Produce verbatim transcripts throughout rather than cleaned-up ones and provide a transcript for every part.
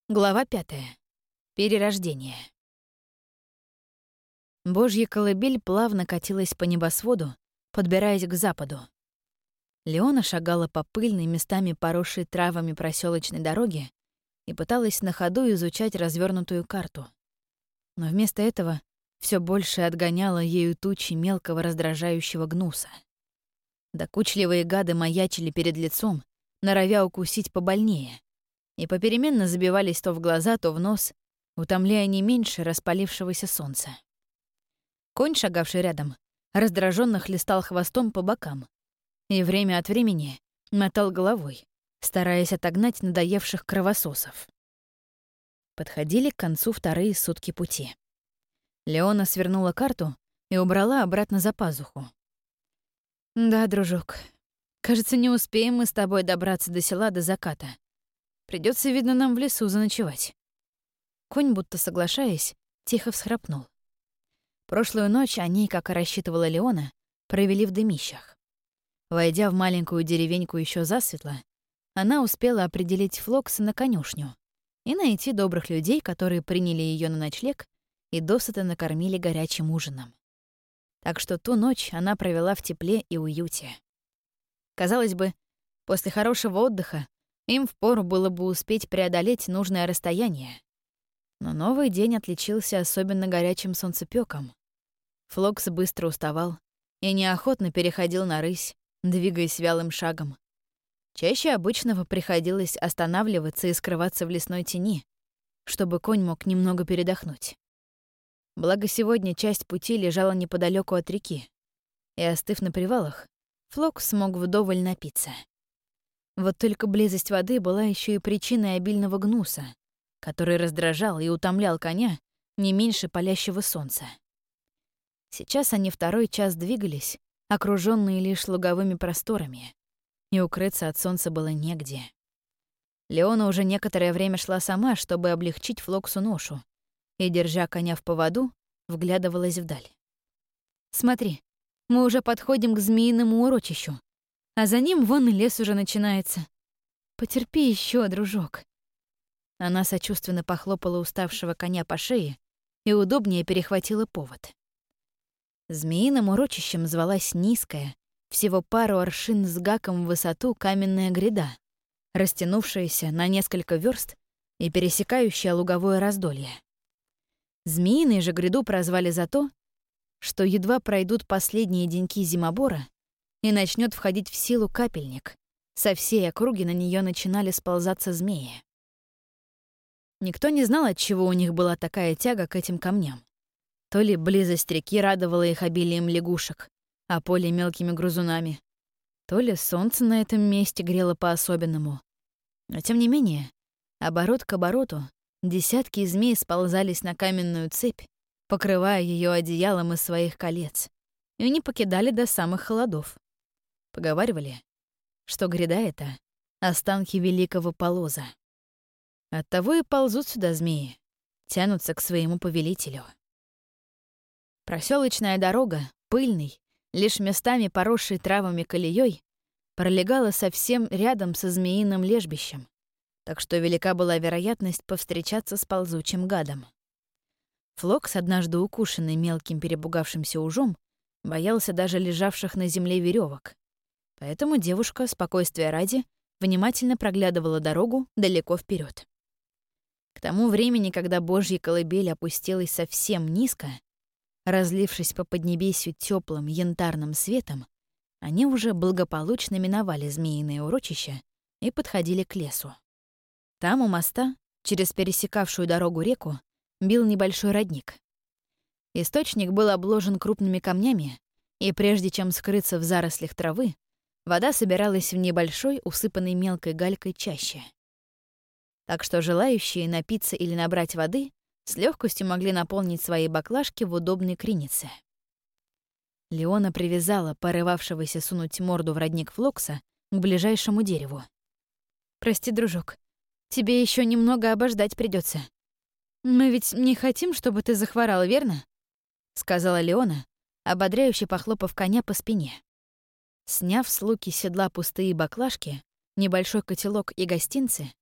Глава пятая. Перерождение. Божья колыбель плавно катилась по небосводу, подбираясь к западу. Леона шагала по пыльной, местами поросшей травами проселочной дороге и пыталась на ходу изучать развернутую карту. Но вместо этого все больше отгоняла ею тучи мелкого раздражающего гнуса. Докучливые гады маячили перед лицом, норовя укусить побольнее, и попеременно забивались то в глаза, то в нос, утомляя не меньше распалившегося солнца. Конь, шагавший рядом, раздраженно хлестал хвостом по бокам и время от времени мотал головой, стараясь отогнать надоевших кровососов. Подходили к концу вторые сутки пути. Леона свернула карту и убрала обратно за пазуху. «Да, дружок, кажется, не успеем мы с тобой добраться до села до заката. Придется, видно, нам в лесу заночевать». Конь, будто соглашаясь, тихо всхрапнул. Прошлую ночь они, как и рассчитывала Леона, провели в дымищах. Войдя в маленькую деревеньку еще засветло, она успела определить Флокса на конюшню и найти добрых людей, которые приняли ее на ночлег и досыта накормили горячим ужином. Так что ту ночь она провела в тепле и уюте. Казалось бы, после хорошего отдыха им впору было бы успеть преодолеть нужное расстояние. Но новый день отличился особенно горячим солнцепёком. Флокс быстро уставал и неохотно переходил на рысь, двигаясь вялым шагом. Чаще обычного приходилось останавливаться и скрываться в лесной тени, чтобы конь мог немного передохнуть. Благо сегодня часть пути лежала неподалеку от реки, и, остыв на привалах, Флокс смог вдоволь напиться. Вот только близость воды была еще и причиной обильного гнуса, который раздражал и утомлял коня не меньше палящего солнца. Сейчас они второй час двигались, окружённые лишь луговыми просторами, и укрыться от солнца было негде. Леона уже некоторое время шла сама, чтобы облегчить Флоксу ношу, и, держа коня в поводу, вглядывалась вдаль. «Смотри, мы уже подходим к змеиному урочищу, а за ним вон и лес уже начинается. Потерпи еще, дружок». Она сочувственно похлопала уставшего коня по шее и удобнее перехватила повод. Змеиным урочищем звалась низкая, всего пару аршин с гаком в высоту каменная гряда, растянувшаяся на несколько верст и пересекающая луговое раздолье. Змеиной же гряду прозвали за то, что едва пройдут последние деньки зимобора и начнет входить в силу капельник, со всей округи на нее начинали сползаться змеи. Никто не знал, отчего у них была такая тяга к этим камням. То ли близость реки радовала их обилием лягушек, а поле мелкими грызунами, то ли солнце на этом месте грело по-особенному. Но тем не менее, оборот к обороту десятки змей сползались на каменную цепь, покрывая ее одеялом из своих колец, и не покидали до самых холодов. Поговаривали, что гряда — это останки великого Полоза. Оттого и ползут сюда змеи, тянутся к своему повелителю. Проселочная дорога, пыльный, лишь местами поросшей травами колеей, пролегала совсем рядом со змеиным лежбищем, так что велика была вероятность повстречаться с ползучим гадом. Флокс, однажды укушенный мелким перепугавшимся ужом, боялся даже лежавших на земле веревок. Поэтому девушка, спокойствия ради, внимательно проглядывала дорогу далеко вперед. К тому времени, когда Божья колыбель опустилась совсем низко, разлившись по поднебесью теплым янтарным светом, они уже благополучно миновали змеиное урочище и подходили к лесу. Там у моста, через пересекавшую дорогу реку, бил небольшой родник. Источник был обложен крупными камнями, и прежде чем скрыться в зарослях травы, вода собиралась в небольшой, усыпанной мелкой галькой чаще. Так что желающие напиться или набрать воды с легкостью могли наполнить свои баклажки в удобной кринице. Леона привязала порывавшегося сунуть морду в родник Флокса к ближайшему дереву. «Прости, дружок, тебе еще немного обождать придется. Мы ведь не хотим, чтобы ты захворал, верно?» — сказала Леона, ободряюще похлопав коня по спине. Сняв с луки седла пустые баклажки, небольшой котелок и гостинцы,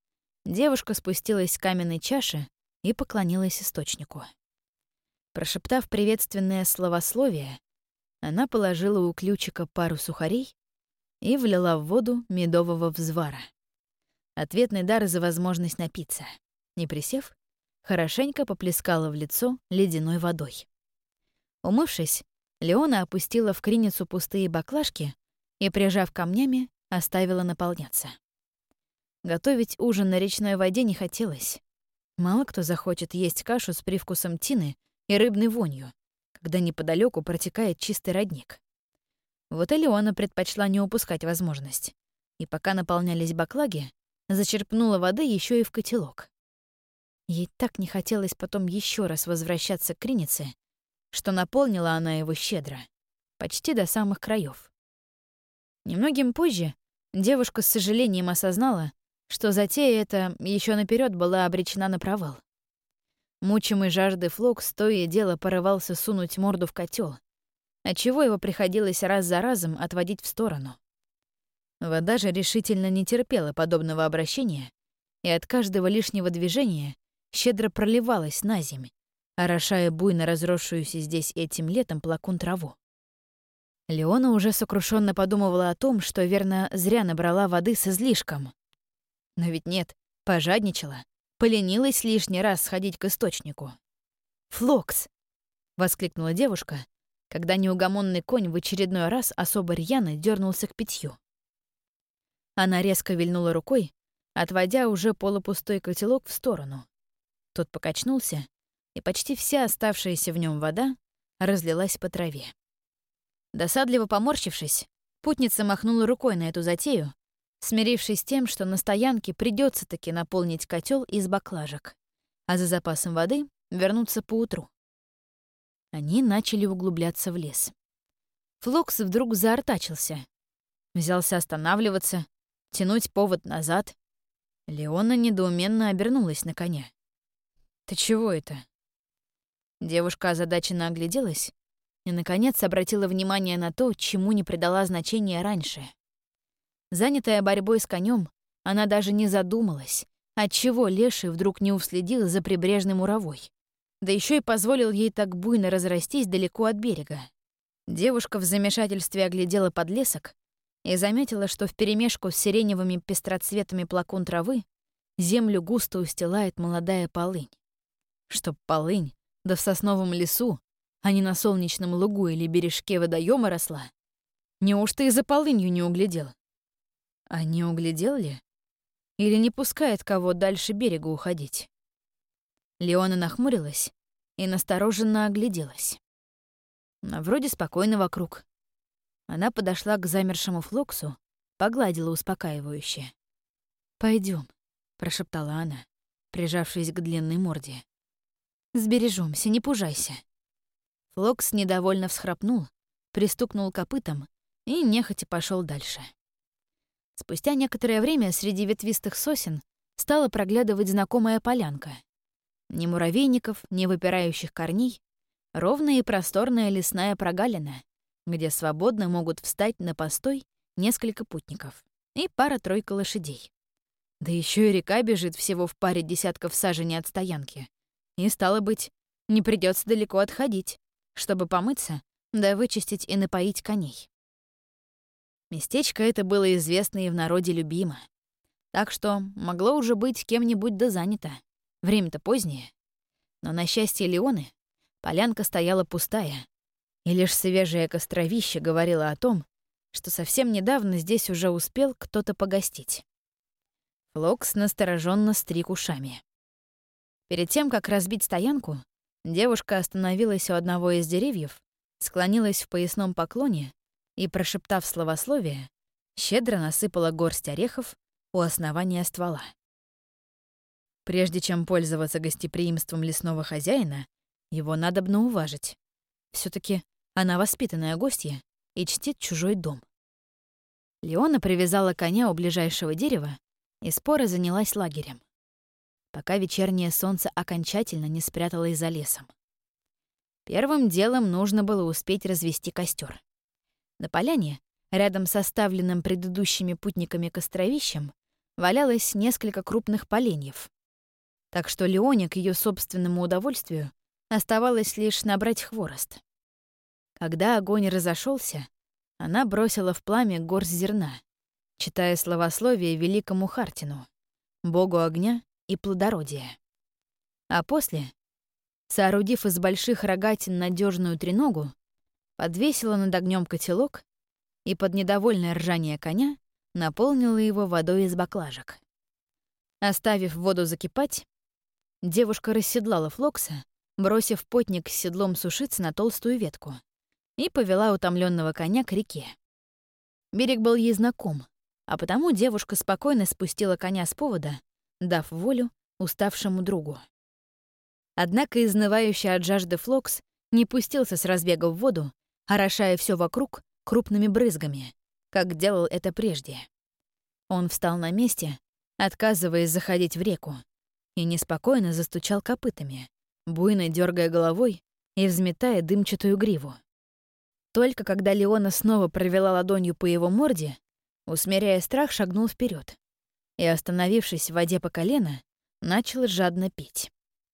Девушка спустилась с каменной чаши и поклонилась источнику. Прошептав приветственное словословие, она положила у ключика пару сухарей и влила в воду медового взвара. Ответный дар за возможность напиться. Не присев, хорошенько поплескала в лицо ледяной водой. Умывшись, Леона опустила в криницу пустые баклажки и, прижав камнями, оставила наполняться. Готовить ужин на речной воде не хотелось. Мало кто захочет есть кашу с привкусом тины и рыбной вонью, когда неподалеку протекает чистый родник. Вот и Леона предпочла не упускать возможность. И пока наполнялись баклаги, зачерпнула воды еще и в котелок. Ей так не хотелось потом еще раз возвращаться к кринице, что наполнила она его щедро, почти до самых краев. Немногим позже девушка с сожалением осознала, что затея эта еще наперед была обречена на провал. Мучимый жаждой Флокс то и дело порывался сунуть морду в котел, отчего его приходилось раз за разом отводить в сторону. Вода же решительно не терпела подобного обращения, и от каждого лишнего движения щедро проливалась на земь, орошая буйно разросшуюся здесь этим летом плакун траву. Леона уже сокрушенно подумывала о том, что, верно, зря набрала воды с излишком. Но ведь нет, пожадничала, поленилась лишний раз сходить к источнику. «Флокс!» — воскликнула девушка, когда неугомонный конь в очередной раз особо рьяно дернулся к питью. Она резко вильнула рукой, отводя уже полупустой котелок в сторону. Тот покачнулся, и почти вся оставшаяся в нем вода разлилась по траве. Досадливо поморщившись, путница махнула рукой на эту затею, смирившись с тем, что на стоянке придется таки наполнить котел из баклажек, а за запасом воды вернуться поутру. Они начали углубляться в лес. Флокс вдруг заортачился. Взялся останавливаться, тянуть повод назад. Леона недоуменно обернулась на коня. «Ты чего это?» Девушка озадаченно огляделась и, наконец, обратила внимание на то, чему не придала значения раньше. Занятая борьбой с конем, она даже не задумалась, отчего леший вдруг не уследил за прибрежной муровой, да еще и позволил ей так буйно разрастись далеко от берега. Девушка в замешательстве оглядела подлесок и заметила, что вперемешку с сиреневыми пестроцветами плакун травы землю густо устилает молодая полынь. Чтоб полынь, да в сосновом лесу, а не на солнечном лугу или бережке водоема росла. Неужто и за полынью не углядел? А не углядел ли? Или не пускает кого дальше берега уходить? Леона нахмурилась и настороженно огляделась. Но вроде спокойно вокруг. Она подошла к замершему Флоксу, погладила успокаивающе. «Пойдем», — прошептала она, прижавшись к длинной морде. «Сбережёмся, не пужайся». Флокс недовольно всхрапнул, пристукнул копытом и нехотя пошел дальше. Спустя некоторое время среди ветвистых сосен стала проглядывать знакомая полянка. Ни муравейников, ни выпирающих корней, ровная и просторная лесная прогалина, где свободно могут встать на постой несколько путников и пара-тройка лошадей. Да еще и река бежит всего в паре десятков саженей от стоянки. И, стало быть, не придется далеко отходить, чтобы помыться, да вычистить и напоить коней. Местечко это было известно и в народе любимо. Так что могло уже быть кем-нибудь да занято. Время-то позднее. Но на счастье Леоны полянка стояла пустая, и лишь свежее костровище говорило о том, что совсем недавно здесь уже успел кто-то погостить. Флокс настороженно стриг ушами. Перед тем, как разбить стоянку, девушка остановилась у одного из деревьев, склонилась в поясном поклоне и, прошептав словословие, щедро насыпала горсть орехов у основания ствола. Прежде чем пользоваться гостеприимством лесного хозяина, его надобно уважить. все таки она воспитанная гостья и чтит чужой дом. Леона привязала коня у ближайшего дерева и споро занялась лагерем, пока вечернее солнце окончательно не спряталось за лесом. Первым делом нужно было успеть развести костер. На поляне, рядом с оставленным предыдущими путниками костровищем, валялось несколько крупных поленьев. Так что Леоне, к ее собственному удовольствию, оставалось лишь набрать хворост. Когда огонь разошелся, она бросила в пламя горсть зерна, читая словословие великому Хартину, богу огня и плодородия. А после, соорудив из больших рогатин надежную треногу, подвесила над огнем котелок и под недовольное ржание коня наполнила его водой из баклажек. Оставив воду закипать, девушка расседлала Флокса, бросив потник с седлом сушиться на толстую ветку, и повела утомленного коня к реке. Берег был ей знаком, а потому девушка спокойно спустила коня с повода, дав волю уставшему другу. Однако изнывающий от жажды Флокс не пустился с разбега в воду, орошая все вокруг крупными брызгами, как делал это прежде. Он встал на месте, отказываясь заходить в реку, и неспокойно застучал копытами, буйно дергая головой и взметая дымчатую гриву. Только когда Леона снова провела ладонью по его морде, усмиряя страх, шагнул вперед и, остановившись в воде по колено, начал жадно пить.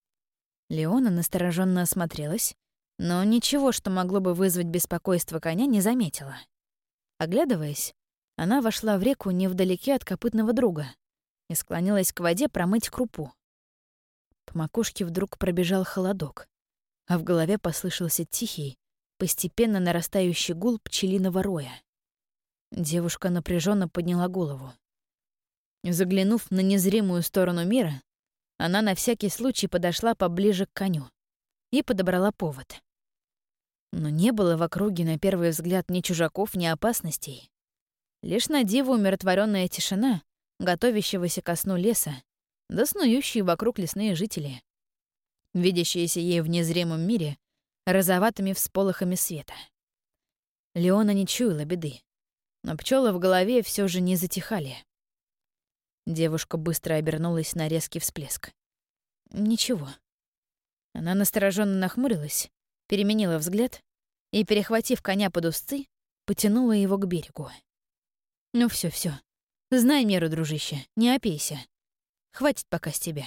Леона настороженно осмотрелась, но ничего, что могло бы вызвать беспокойство коня, не заметила. Оглядываясь, она вошла в реку невдалеке от копытного друга и склонилась к воде промыть крупу. По макушке вдруг пробежал холодок, а в голове послышался тихий, постепенно нарастающий гул пчелиного роя. Девушка напряженно подняла голову. Заглянув на незримую сторону мира, она на всякий случай подошла поближе к коню и подобрала повод. Но не было в округе на первый взгляд ни чужаков, ни опасностей. Лишь на диво умиротворенная тишина, готовящегося ко сну леса, да снующие вокруг лесные жители, видящиеся ей в незримом мире розоватыми всполохами света. Леона не чуяла беды, но пчелы в голове все же не затихали. Девушка быстро обернулась на резкий всплеск. Ничего. Она настороженно нахмурилась, переменила взгляд и, перехватив коня под узцы, потянула его к берегу. «Ну все, все. Знай меру, дружище, не опейся. Хватит пока с тебя».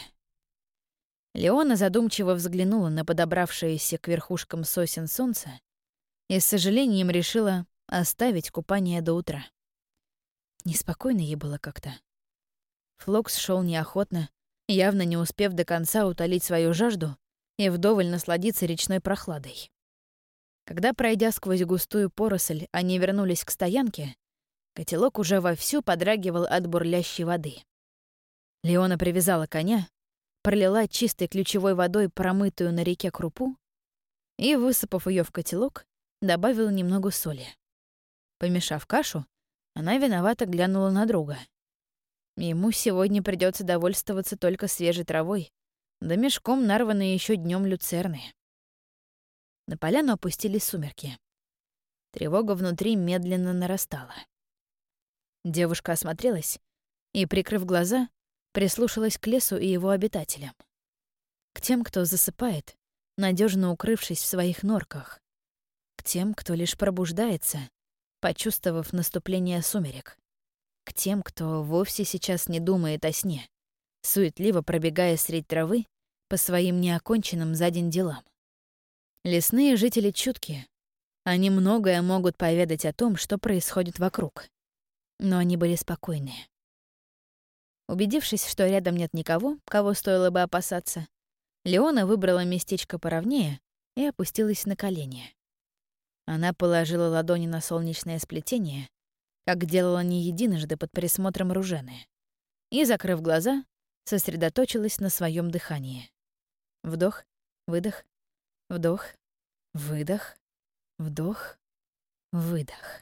Леона задумчиво взглянула на подобравшееся к верхушкам сосен солнце и с сожалением решила оставить купание до утра. Неспокойно ей было как-то. Флокс шел неохотно, явно не успев до конца утолить свою жажду и вдоволь насладиться речной прохладой. Когда, пройдя сквозь густую поросль, они вернулись к стоянке, котелок уже вовсю подрагивал от бурлящей воды. Леона привязала коня, пролила чистой ключевой водой промытую на реке крупу и, высыпав ее в котелок, добавила немного соли. Помешав кашу, она виновато глянула на друга. Ему сегодня придется довольствоваться только свежей травой, да мешком нарванной еще днем люцерны. На поляну опустились сумерки. Тревога внутри медленно нарастала. Девушка осмотрелась и, прикрыв глаза, прислушалась к лесу и его обитателям. К тем, кто засыпает, надежно укрывшись в своих норках. К тем, кто лишь пробуждается, почувствовав наступление сумерек. К тем, кто вовсе сейчас не думает о сне, суетливо пробегая средь травы по своим неоконченным за день делам. Лесные жители чуткие. Они многое могут поведать о том, что происходит вокруг. Но они были спокойны. Убедившись, что рядом нет никого, кого стоило бы опасаться, Леона выбрала местечко поровнее и опустилась на колени. Она положила ладони на солнечное сплетение, как делала не единожды под присмотром Ружены, и, закрыв глаза, сосредоточилась на своем дыхании. Вдох, выдох, вдох, выдох, вдох, выдох.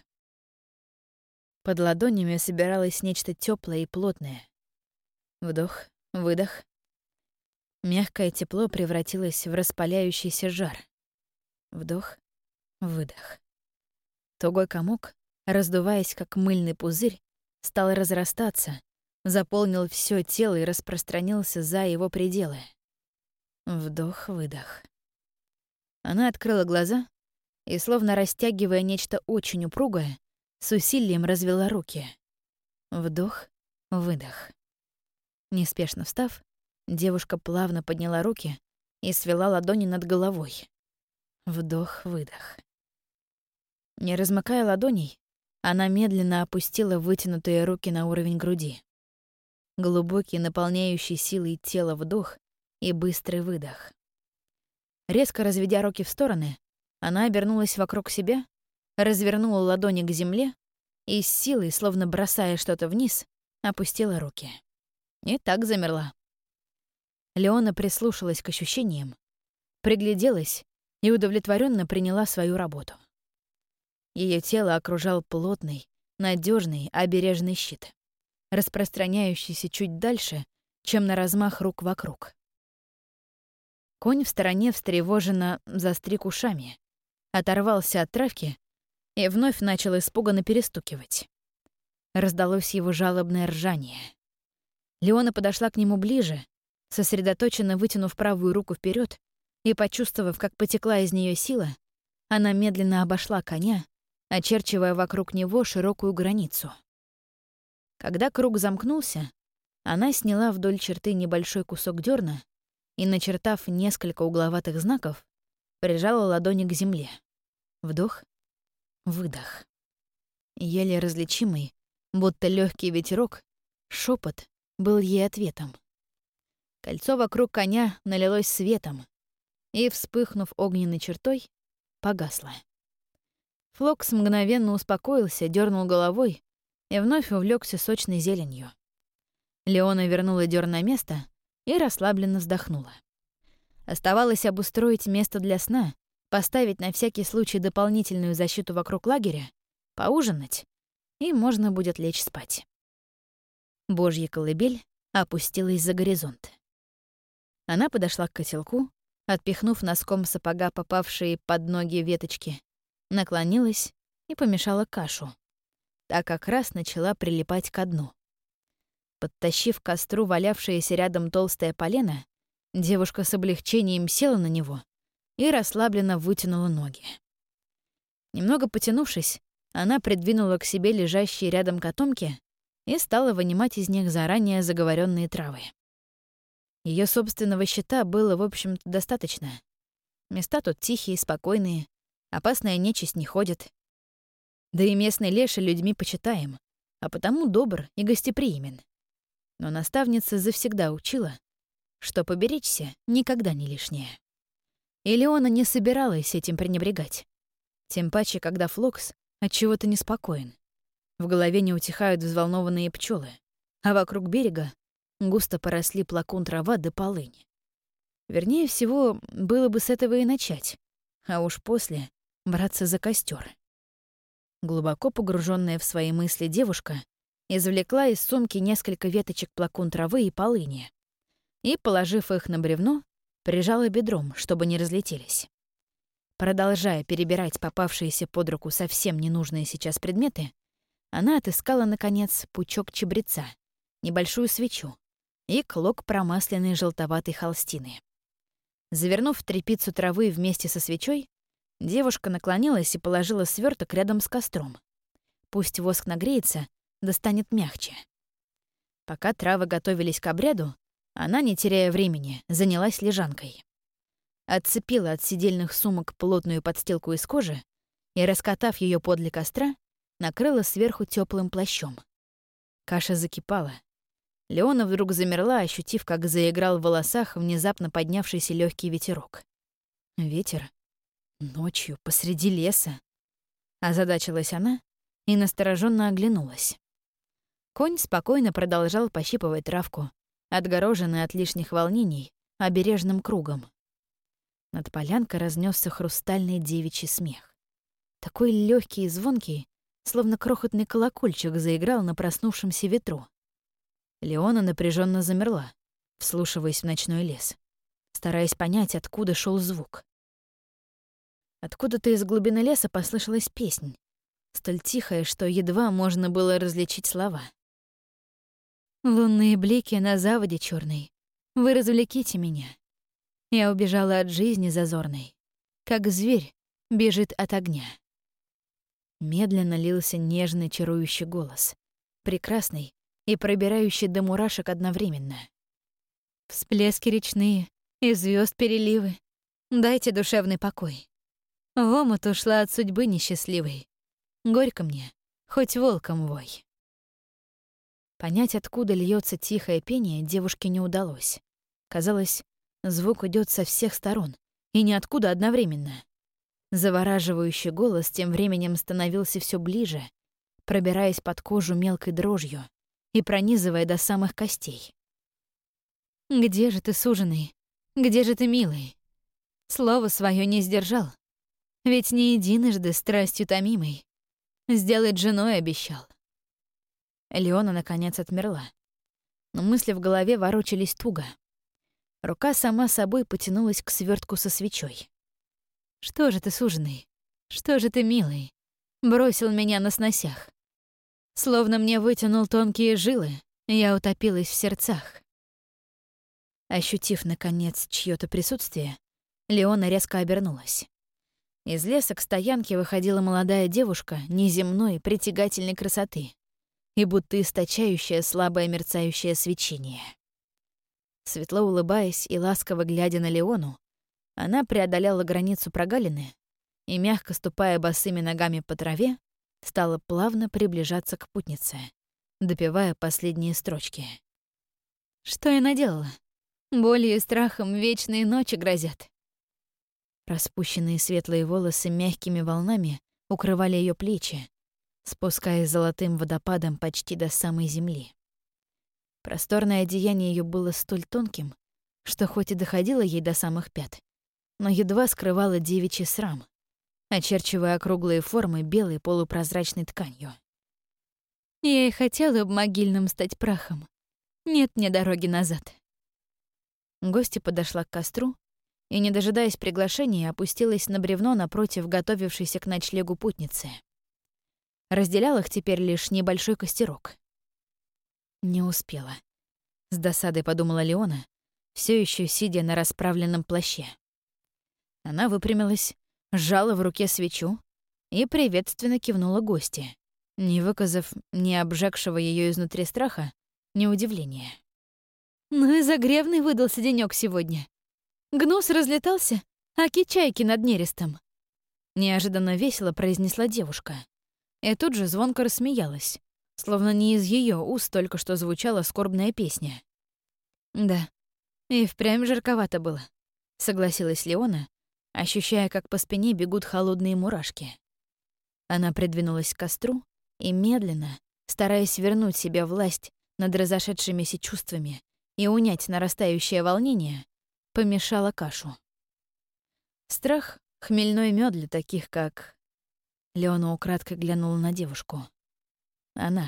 Под ладонями собиралось нечто теплое и плотное. Вдох, выдох. Мягкое тепло превратилось в распаляющийся жар. Вдох, выдох. Тугой комок, раздуваясь как мыльный пузырь, стал разрастаться, заполнил все тело и распространился за его пределы. Вдох-выдох. Она открыла глаза и, словно растягивая нечто очень упругое, с усилием развела руки. Вдох-выдох. Неспешно встав, девушка плавно подняла руки и свела ладони над головой. Вдох-выдох. Не размыкая ладоней, она медленно опустила вытянутые руки на уровень груди. Глубокий, наполняющий силой тело вдох и быстрый выдох. Резко разведя руки в стороны, она обернулась вокруг себя, развернула ладони к земле и с силой, словно бросая что-то вниз, опустила руки. И так замерла. Леона прислушалась к ощущениям, пригляделась и удовлетворенно приняла свою работу. Ее тело окружал плотный, надежный, обережный щит, распространяющийся чуть дальше, чем на размах рук вокруг. Конь в стороне встревоженно застриг ушами, оторвался от травки и вновь начал испуганно перестукивать. Раздалось его жалобное ржание. Леона подошла к нему ближе, сосредоточенно вытянув правую руку вперед и, почувствовав, как потекла из нее сила, она медленно обошла коня, очерчивая вокруг него широкую границу. Когда круг замкнулся, она сняла вдоль черты небольшой кусок дерна и, начертав несколько угловатых знаков, прижала ладони к земле. Вдох, выдох. Еле различимый, будто легкий ветерок, шепот был ей ответом. Кольцо вокруг коня налилось светом и, вспыхнув огненной чертой, погасло. Флокс мгновенно успокоился, дернул головой и вновь увлекся сочной зеленью. Леона вернула дёрн на место и расслабленно вздохнула. Оставалось обустроить место для сна, поставить на всякий случай дополнительную защиту вокруг лагеря, поужинать, и можно будет лечь спать. Божья колыбель опустилась за горизонт. Она подошла к котелку, отпихнув носком сапога попавшие под ноги веточки, наклонилась и помешала кашу. Та как раз начала прилипать ко дну. Подтащив к костру валявшееся рядом толстое полено, девушка с облегчением села на него и расслабленно вытянула ноги. Немного потянувшись, она придвинула к себе лежащие рядом котомки и стала вынимать из них заранее заговоренные травы. Ее собственного щита было, в общем-то, достаточно. Места тут тихие, спокойные, опасная нечисть не ходит. Да и местный леший людьми почитаем, а потому добр и гостеприимен. Но наставница завсегда учила, что поберечься никогда не лишнее. И Леона не собиралась этим пренебрегать. Тем паче, когда Флокс отчего-то неспокоен. В голове не утихают взволнованные пчелы, а вокруг берега густо поросли плакун трава да полынь. Вернее всего, было бы с этого и начать, а уж после браться за костер. Глубоко погруженная в свои мысли девушка извлекла из сумки несколько веточек плакун травы и полыни и, положив их на бревно, прижала бедром, чтобы не разлетелись. Продолжая перебирать попавшиеся под руку совсем ненужные сейчас предметы, она отыскала, наконец, пучок чабреца, небольшую свечу и клок промасленной желтоватой холстины. Завернув тряпицу травы вместе со свечой, девушка наклонилась и положила сверток рядом с костром. Пусть воск нагреется, да станет мягче. Пока травы готовились к обряду, она, не теряя времени, занялась лежанкой. Отцепила от сидельных сумок плотную подстилку из кожи и, раскатав ее подле костра, накрыла сверху теплым плащом. Каша закипала. Леона вдруг замерла, ощутив, как заиграл в волосах внезапно поднявшийся легкий ветерок. Ветер? Ночью, посреди леса? Озадачилась она и настороженно оглянулась. Конь спокойно продолжал пощипывать травку, отгороженный от лишних волнений обережным кругом. Над полянкой разнесся хрустальный девичий смех. Такой легкий и звонкий, словно крохотный колокольчик заиграл на проснувшемся ветру. Леона напряженно замерла, вслушиваясь в ночной лес, стараясь понять, откуда шел звук. Откуда-то из глубины леса послышалась песнь, столь тихая, что едва можно было различить слова. «Лунные блики на заводе черной, вы развлеките меня. Я убежала от жизни зазорной, как зверь бежит от огня». Медленно лился нежный чарующий голос, прекрасный и пробирающий до мурашек одновременно. Всплески речные и звезд переливы. Дайте душевный покой. В омут ушла от судьбы несчастливой. Горько мне, хоть волком вой. Понять, откуда льется тихое пение, девушке не удалось. Казалось, звук идет со всех сторон, и ниоткуда одновременно. Завораживающий голос тем временем становился все ближе, пробираясь под кожу мелкой дрожью и пронизывая до самых костей. «Где же ты, суженый? Где же ты, милый? Слово свое не сдержал, ведь не единожды страстью томимой сделать женой обещал». Леона наконец отмерла, но мысли в голове ворочались туго. Рука сама собой потянулась к свертку со свечой. «Что же ты, суженый? Что же ты, милый? Бросил меня на сносях. Словно мне вытянул тонкие жилы, я утопилась в сердцах». Ощутив, наконец, чьё-то присутствие, Леона резко обернулась. Из леса к стоянке выходила молодая девушка неземной, притягательной красоты и будто источающая слабое мерцающее свечение. Светло улыбаясь и ласково глядя на Леону, она преодолела границу прогалины и, мягко ступая босыми ногами по траве, стала плавно приближаться к путнице, допевая последние строчки. «Что я наделала? Болью и страхом вечные ночи грозят». Распущенные светлые волосы мягкими волнами укрывали ее плечи, спускаясь золотым водопадом почти до самой земли. Просторное одеяние ее было столь тонким, что хоть и доходило ей до самых пят, но едва скрывало девичий срам, очерчивая округлые формы белой полупрозрачной тканью. «Я и хотела бы могильным стать прахом. Нет мне дороги назад». Гостья подошла к костру и, не дожидаясь приглашения, опустилась на бревно напротив готовившейся к ночлегу путницы. Разделял их теперь лишь небольшой костерок. Не успела. С досадой подумала Леона, все еще сидя на расправленном плаще. Она выпрямилась, сжала в руке свечу и приветственно кивнула гостье, не выказав ни обжегшего ее изнутри страха, ни удивления. «Ну и загревный выдался денёк сегодня. Гнус разлетался, аки чайки над нерестом», — неожиданно весело произнесла девушка. И тут же звонко рассмеялась, словно не из ее уст только что звучала скорбная песня. «Да, и впрямь жарковато было», — согласилась Леона, ощущая, как по спине бегут холодные мурашки. Она придвинулась к костру и медленно, стараясь вернуть себе власть над разошедшимися чувствами и унять нарастающее волнение, помешала кашу. Страх — хмельной мёд для таких, как... Леона украдкой глянула на девушку. Она.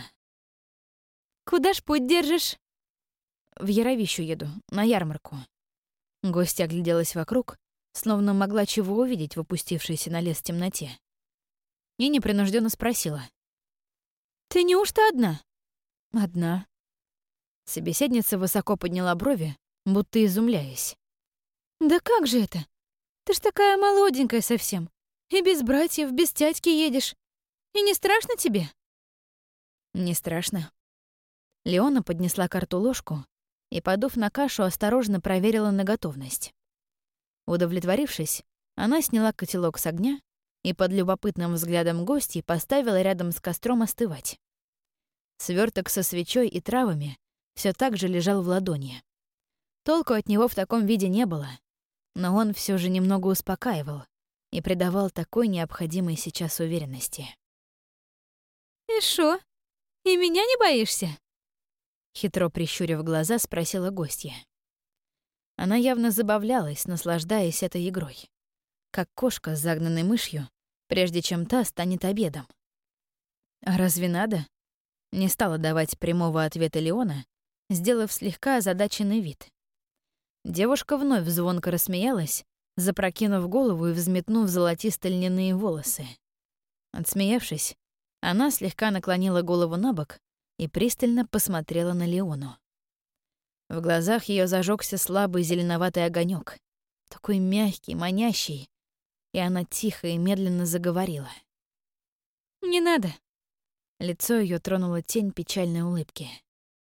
«Куда ж путь держишь?» «В Яровищу еду, на ярмарку». Гостья огляделась вокруг, словно могла чего увидеть в опустившейся на лес темноте. И непринужденно спросила. «Ты неужто одна?» «Одна». Собеседница высоко подняла брови, будто изумляясь. «Да как же это? Ты ж такая молоденькая совсем. И без братьев, без тятьки едешь. И не страшно тебе?» «Не страшно». Леона поднесла ко рту ложку и, подув на кашу, осторожно проверила на готовность. Удовлетворившись, она сняла котелок с огня и под любопытным взглядом гостей поставила рядом с костром остывать. Сверток со свечой и травами все так же лежал в ладони. Толку от него в таком виде не было, но он все же немного успокаивал и придавал такой необходимой сейчас уверенности. «И шо? И меня не боишься?» Хитро прищурив глаза, спросила гостья. Она явно забавлялась, наслаждаясь этой игрой, как кошка с загнанной мышью, прежде чем та станет обедом. «А разве надо?» Не стала давать прямого ответа Леона, сделав слегка озадаченный вид. Девушка вновь звонко рассмеялась, запрокинув голову и взметнув золотисто-льняные волосы. Отсмеявшись, она слегка наклонила голову набок и пристально посмотрела на Леону. В глазах ее зажегся слабый зеленоватый огонек, такой мягкий, манящий, и она тихо и медленно заговорила. «Не надо». Лицо ее тронула тень печальной улыбки.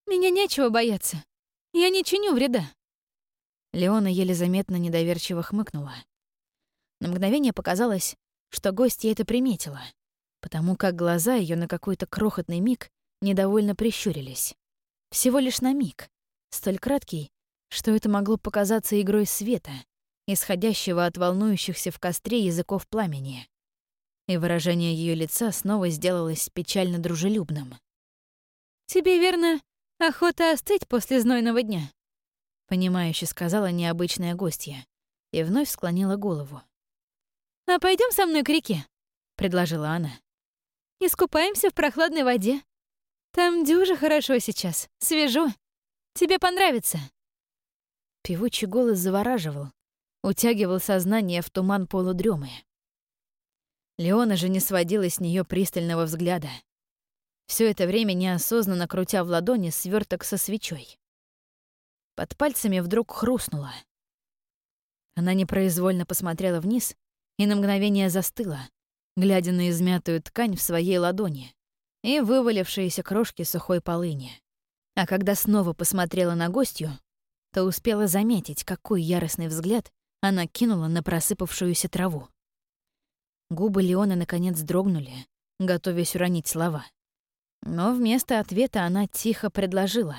Меня нечего бояться. Я не чиню вреда». Леона еле заметно недоверчиво хмыкнула. На мгновение показалось, что гостья это приметила, потому как глаза ее на какой-то крохотный миг недовольно прищурились. Всего лишь на миг, столь краткий, что это могло показаться игрой света, исходящего от волнующихся в костре языков пламени. И выражение ее лица снова сделалось печально дружелюбным. «Тебе, верно, охота остыть после знойного дня?» — понимающе сказала необычная гостья и вновь склонила голову. «А пойдем со мной к реке», — предложила она. «Искупаемся в прохладной воде. Там дюже хорошо сейчас, свежо. Тебе понравится». Певучий голос завораживал, утягивал сознание в туман полудрёмы. Леона же не сводила с нее пристального взгляда, все это время неосознанно крутя в ладони сверток со свечой. Под пальцами вдруг хрустнуло. Она непроизвольно посмотрела вниз и на мгновение застыла, глядя на измятую ткань в своей ладони и вывалившиеся крошки сухой полыни. А когда снова посмотрела на гостью, то успела заметить, какой яростный взгляд она кинула на просыпавшуюся траву. Губы Леоны наконец дрогнули, готовясь уронить слова. Но вместо ответа она тихо предложила.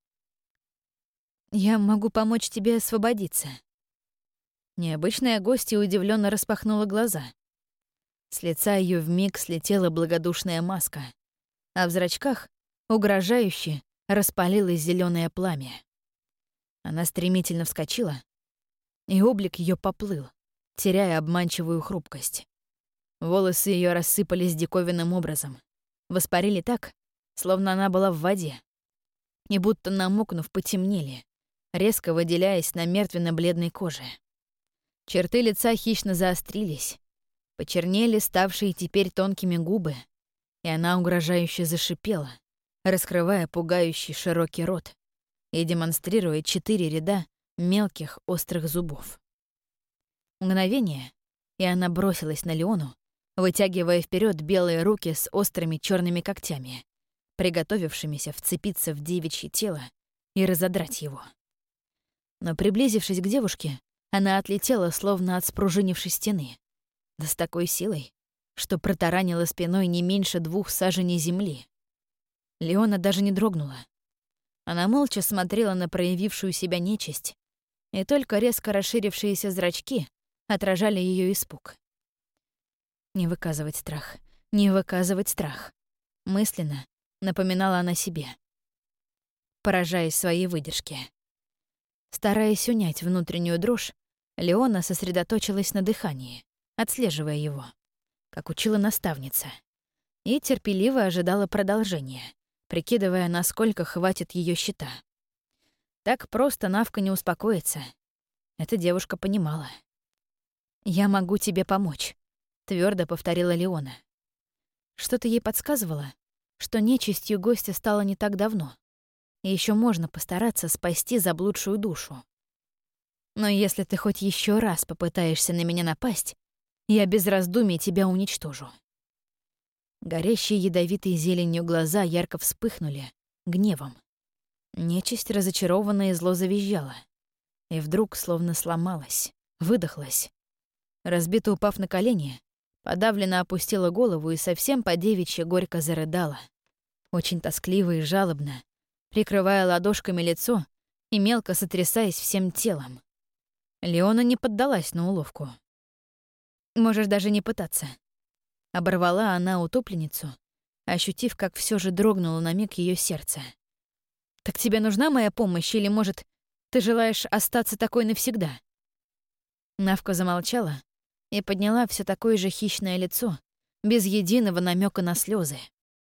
«Я могу помочь тебе освободиться». Необычная гостья удивленно распахнула глаза. С лица ее вмиг слетела благодушная маска, а в зрачках угрожающе распалилось зеленое пламя. Она стремительно вскочила, и облик ее поплыл, теряя обманчивую хрупкость. Волосы ее рассыпались диковинным образом, воспарили так, словно она была в воде, и будто намокнув потемнели, резко выделяясь на мертвенно-бледной коже. Черты лица хищно заострились, почернели ставшие теперь тонкими губы, и она угрожающе зашипела, раскрывая пугающий широкий рот и демонстрируя четыре ряда мелких острых зубов. Мгновение, и она бросилась на Леону, вытягивая вперед белые руки с острыми черными когтями, приготовившимися вцепиться в девичье тело и разодрать его. Но, приблизившись к девушке, она отлетела, словно от спружинившей стены, да с такой силой, что протаранила спиной не меньше двух саженей земли. Леона даже не дрогнула. Она молча смотрела на проявившую себя нечисть, и только резко расширившиеся зрачки отражали ее испуг. Не выказывать страх, не выказывать страх. Мысленно напоминала она себе, поражаясь своей выдержке. Стараясь унять внутреннюю дрожь, Леона сосредоточилась на дыхании, отслеживая его, как учила наставница, и терпеливо ожидала продолжения, прикидывая, насколько хватит ее щита. Так просто Навка не успокоится. Эта девушка понимала. «Я могу тебе помочь», — твердо повторила Леона. Что-то ей подсказывало, что нечистью гостя стало не так давно, и еще можно постараться спасти заблудшую душу. Но если ты хоть еще раз попытаешься на меня напасть, я без раздумий тебя уничтожу». Горящие ядовитой зеленью глаза ярко вспыхнули гневом. Нечисть разочарованно и зло завизжала. И вдруг словно сломалась, выдохлась. Разбито упав на колени, подавленно опустила голову и совсем по-девичьи горько зарыдала. Очень тоскливо и жалобно, прикрывая ладошками лицо и мелко сотрясаясь всем телом. Леона не поддалась на уловку. «Можешь даже не пытаться». Оборвала она утопленницу, ощутив, как все же дрогнуло на миг ее сердце. «Так тебе нужна моя помощь, или, может, ты желаешь остаться такой навсегда?» Навка замолчала и подняла все такое же хищное лицо, без единого намека на слезы.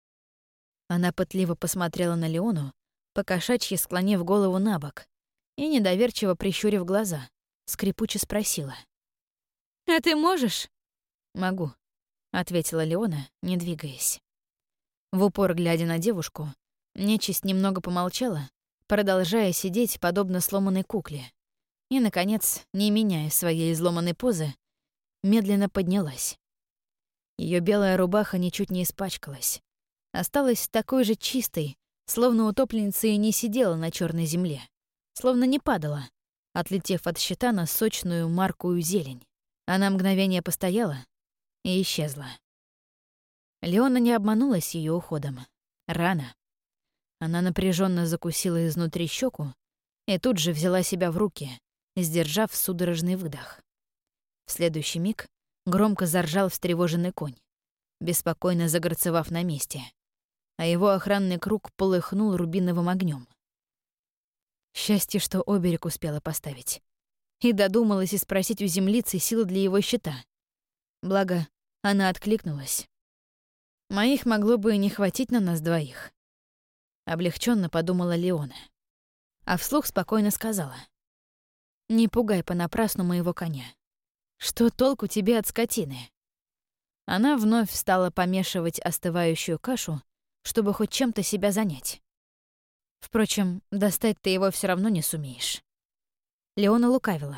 Она пытливо посмотрела на Леону, покошачьи склонив голову на бок, и, недоверчиво прищурив глаза, скрипуче спросила. «А ты можешь?» «Могу», — ответила Леона, не двигаясь. В упор глядя на девушку, нечисть немного помолчала, продолжая сидеть, подобно сломанной кукле, и, наконец, не меняя своей изломанной позы, медленно поднялась. Ее белая рубаха ничуть не испачкалась, осталась такой же чистой, Словно утопленница и не сидела на черной земле. Словно не падала, отлетев от щита на сочную маркую зелень. Она мгновение постояла и исчезла. Леона не обманулась ее уходом. Рано. Она напряженно закусила изнутри щеку и тут же взяла себя в руки, сдержав судорожный выдох. В следующий миг громко заржал встревоженный конь, беспокойно загорцевав на месте, а его охранный круг полыхнул рубиновым огнем. Счастье, что оберег успела поставить. И додумалась и спросить у землицы силы для его щита. Благо, она откликнулась. Моих могло бы и не хватить на нас двоих. Облегченно подумала Леона. А вслух спокойно сказала. «Не пугай понапрасну моего коня. Что толку тебе от скотины?» Она вновь стала помешивать остывающую кашу, чтобы хоть чем-то себя занять. Впрочем, достать ты его все равно не сумеешь. Леона лукавила.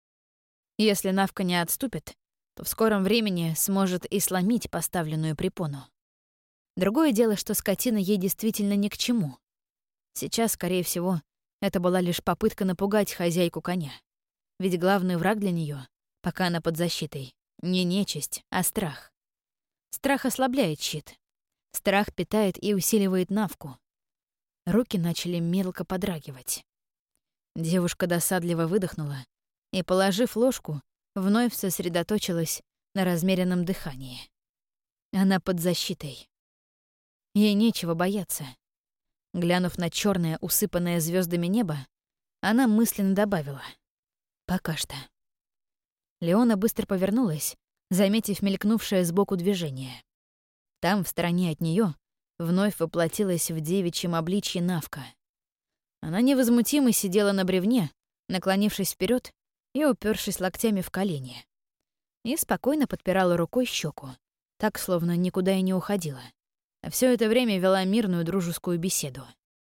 Если Навка не отступит, то в скором времени сможет и сломить поставленную препону. Другое дело, что скотина ей действительно ни к чему. Сейчас, скорее всего, это была лишь попытка напугать хозяйку коня. Ведь главный враг для нее, пока она под защитой, не нечисть, а страх. Страх ослабляет щит. Страх питает и усиливает Навку. Руки начали мелко подрагивать. Девушка досадливо выдохнула и, положив ложку, вновь сосредоточилась на размеренном дыхании. Она под защитой. Ей нечего бояться. Глянув на черное, усыпанное звездами небо, она мысленно добавила: «Пока что». Леона быстро повернулась, заметив мелькнувшее сбоку движение. Там, в стороне от нее, вновь воплотилась в девичьем обличье Навка. Она невозмутимо сидела на бревне, наклонившись вперед и упершись локтями в колени. И спокойно подпирала рукой щеку, так, словно никуда и не уходила. А все это время вела мирную дружескую беседу.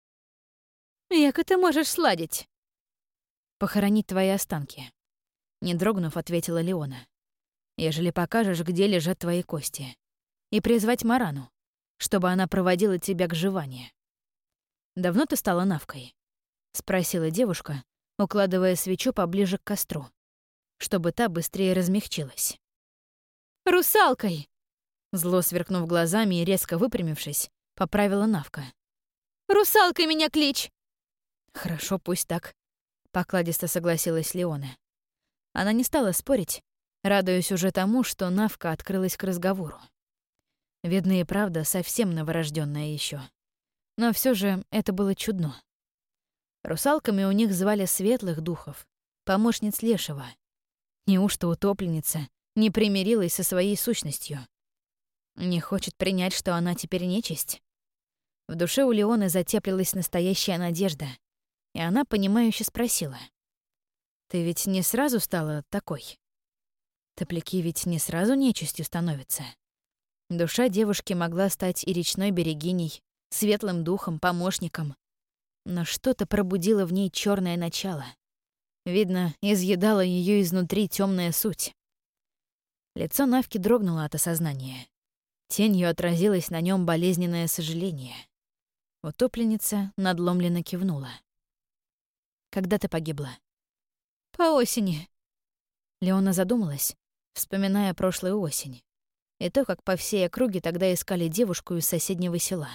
«Яко ты можешь сладить?» «Похоронить твои останки», — не дрогнув, ответила Леона. «Ежели покажешь, где лежат твои кости. И призвать Марану, чтобы она проводила тебя к Живане». «Давно ты стала Навкой?» — спросила девушка, укладывая свечу поближе к костру, чтобы та быстрее размягчилась. «Русалкой!» Зло сверкнув глазами и резко выпрямившись, поправила Навка. «Русалкой меня клич!» «Хорошо, пусть так», — покладисто согласилась Леона. Она не стала спорить, радуясь уже тому, что Навка открылась к разговору. Видно и правда, совсем новорожденная еще. Но все же это было чудно. Русалками у них звали светлых духов, помощниц Лешего. Неужто утопленница не примирилась со своей сущностью? Не хочет принять, что она теперь нечисть? В душе у Леоны затеплилась настоящая надежда, и она понимающе спросила: «Ты ведь не сразу стала такой? Топляки ведь не сразу нечистью становятся». Душа девушки могла стать и речной берегиней, светлым духом, помощником. Но что-то пробудило в ней черное начало. Видно, изъедала ее изнутри темная суть. Лицо Навки дрогнуло от осознания. Тенью отразилось на нем болезненное сожаление. Утопленница надломленно кивнула. «Когда ты погибла?» «По осени». Леона задумалась, вспоминая прошлую осень, и то, как по всей округе тогда искали девушку из соседнего села.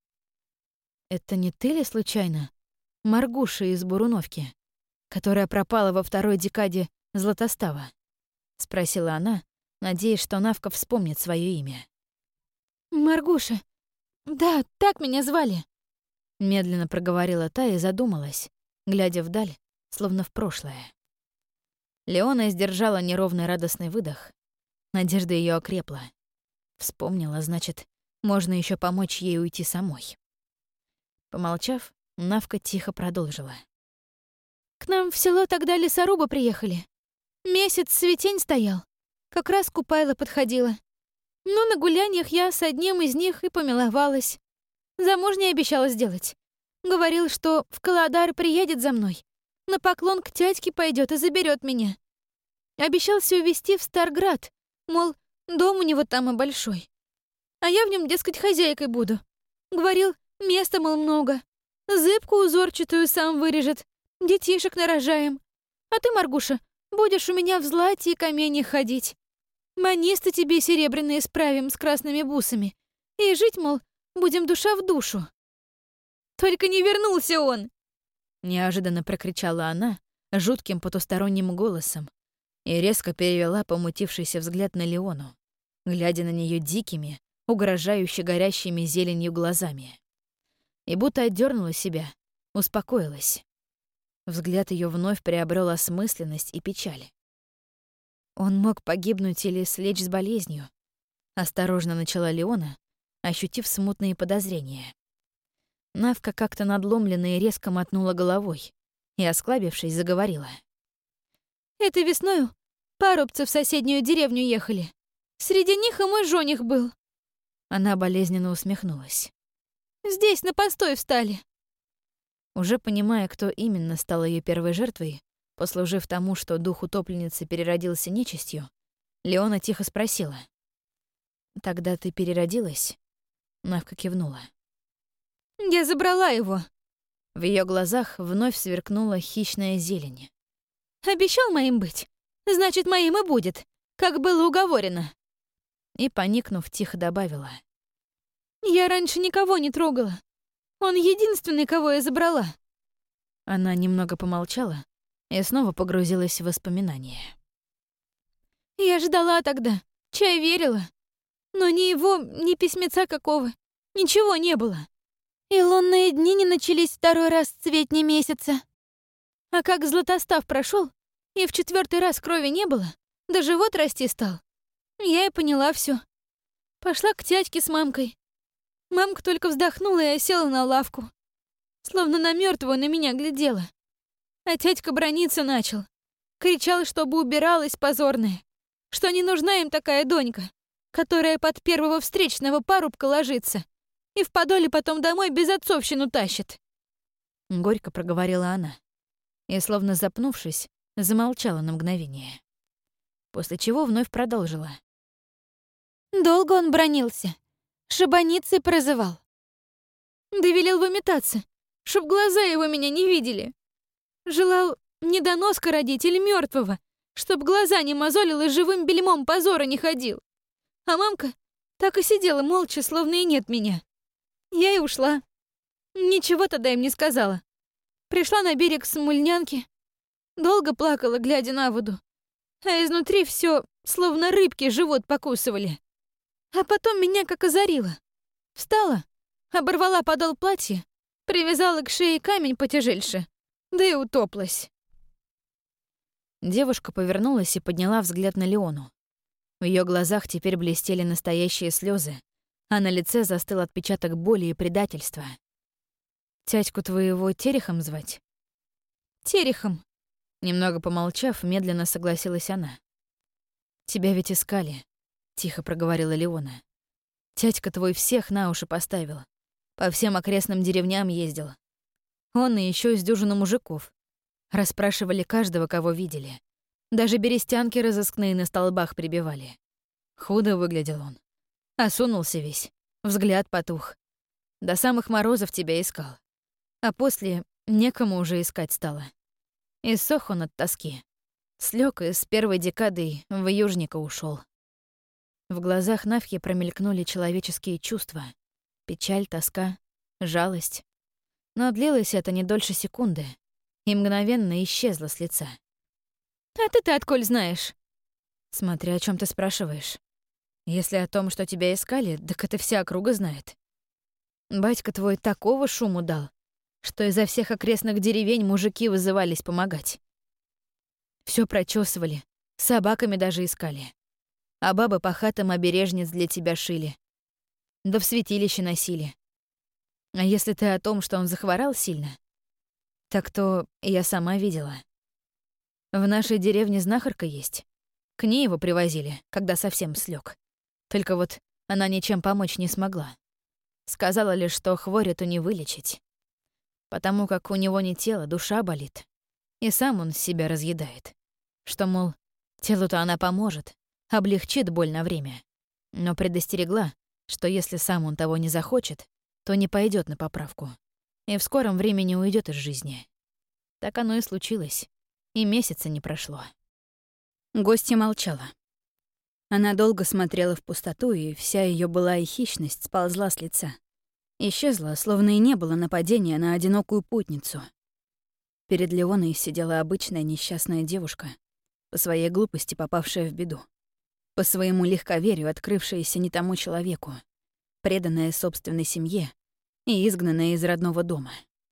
«Это не ты ли, случайно, Маргуша из Буруновки, которая пропала во второй декаде Златостава?» — спросила она, надеясь, что Навка вспомнит свое имя. «Маргуша. Да, так меня звали», — медленно проговорила та и задумалась, глядя вдаль, словно в прошлое. Леона сдержала неровный радостный выдох. Надежда ее окрепла. Вспомнила, значит, можно еще помочь ей уйти самой. Помолчав, Навка тихо продолжила. «К нам в село тогда лесорубы приехали. Месяц светень стоял. Как раз Купайло подходила. Но на гуляниях я с одним из них и помиловалась. Замужней обещала сделать. Говорил, что в Каладар приедет за мной. На поклон к тятьке пойдет и заберет меня. Обещался увезти в Старград, мол, дом у него там и большой. А я в нем, дескать, хозяйкой буду. Говорил, Места, мол, много. Зыбку узорчатую сам вырежет. Детишек нарожаем. А ты, Маргуша, будешь у меня в злате и каменьях ходить. Манисты тебе серебряные справим с красными бусами. И жить, мол, будем душа в душу. Только не вернулся он!» Неожиданно прокричала она жутким потусторонним голосом и резко перевела помутившийся взгляд на Леону, глядя на нее дикими, угрожающе горящими зеленью глазами. И будто отдернула себя, успокоилась. Взгляд ее вновь приобрел осмысленность и печаль. Он мог погибнуть или слечь с болезнью. Осторожно начала Леона, ощутив смутные подозрения. Навка как-то надломленно и резко мотнула головой и, осклабившись, заговорила. «Это весною парубцы в соседнюю деревню ехали. Среди них и мой жених был». Она болезненно усмехнулась. «Здесь на постой встали». Уже понимая, кто именно стал ее первой жертвой, послужив тому, что дух утопленницы переродился нечистью, Леона тихо спросила. «Тогда ты переродилась?» Навка кивнула. «Я забрала его». В ее глазах вновь сверкнула хищная зелень. «Обещал моим быть, значит, моим и будет, как было уговорено». И, поникнув, тихо добавила. «Я раньше никого не трогала. Он единственный, кого я забрала». Она немного помолчала и снова погрузилась в воспоминания. «Я ждала тогда, чай верила. Но ни его, ни письмеца какого, ничего не было. И лунные дни не начались второй раз в цветне месяца. А как Златостав прошел, и в четвертый раз крови не было, да живот расти стал, я и поняла все. Пошла к тятьке с мамкой. Мамка только вздохнула и осела на лавку. Словно на мертвую на меня глядела. А тятька браниться начал. Кричал, чтобы убиралась позорная, что не нужна им такая донька, которая под первого встречного парубка ложится и в подоле потом домой безотцовщину тащит. Горько проговорила она и, словно запнувшись, замолчала на мгновение. После чего вновь продолжила. Долго он бранился, шибаницей прозывал. Да велел выметаться, чтоб глаза его меня не видели. Желал недоноска родить или мертвого, чтоб глаза не мозолил и живым бельмом позора не ходил. А мамка так и сидела молча, словно и нет меня. Я и ушла. Ничего тогда им не сказала. Пришла на берег Смольнянки. Долго плакала, глядя на воду. А изнутри все, словно рыбки, живот покусывали. А потом меня как озарило. Встала, оборвала подол платья, привязала к шее камень потяжельше, да и утоплась. Девушка повернулась и подняла взгляд на Леону. В ее глазах теперь блестели настоящие слезы, а на лице застыл отпечаток боли и предательства. «Тятьку твоего Терехом звать?» «Терехом», — немного помолчав, медленно согласилась она. «Тебя ведь искали», — тихо проговорила Леона. «Тятька твой всех на уши поставил, по всем окрестным деревням ездил. Он и еще с дюжину мужиков. Расспрашивали каждого, кого видели. Даже берестянки разыскные на столбах прибивали. Худо выглядел он. Осунулся весь, взгляд потух. До самых морозов тебя искал. А после некому уже искать стало. Иссох он от тоски. Слёг и с первой декадой в южника ушел. В глазах Навки промелькнули человеческие чувства. Печаль, тоска, жалость. Но длилось это не дольше секунды и мгновенно исчезло с лица. «А ты-то отколь знаешь?» «Смотря о чем ты спрашиваешь. Если о том, что тебя искали, так это вся округа знает. Батька твой такого шуму дал, что изо всех окрестных деревень мужики вызывались помогать. Все прочесывали, собаками даже искали. А бабы по хатам обережниц для тебя шили. Да в святилище носили. А если ты о том, что он захворал сильно, так то я сама видела. В нашей деревне знахарка есть. К ней его привозили, когда совсем слег. Только вот она ничем помочь не смогла. Сказала лишь, что хворь эту не вылечить. Потому как у него не тело, душа болит. И сам он себя разъедает. Что, мол, телу-то она поможет, облегчит боль на время. Но предостерегла, что если сам он того не захочет, то не пойдет на поправку и в скором времени уйдет из жизни. Так оно и случилось, и месяца не прошло. Гостья молчала. Она долго смотрела в пустоту, и вся ее былая и хищность сползла с лица. Исчезла, словно и не было нападения на одинокую путницу. Перед Леоной сидела обычная несчастная девушка, по своей глупости попавшая в беду, по своему легковерию открывшаяся не тому человеку, преданная собственной семье и изгнанная из родного дома.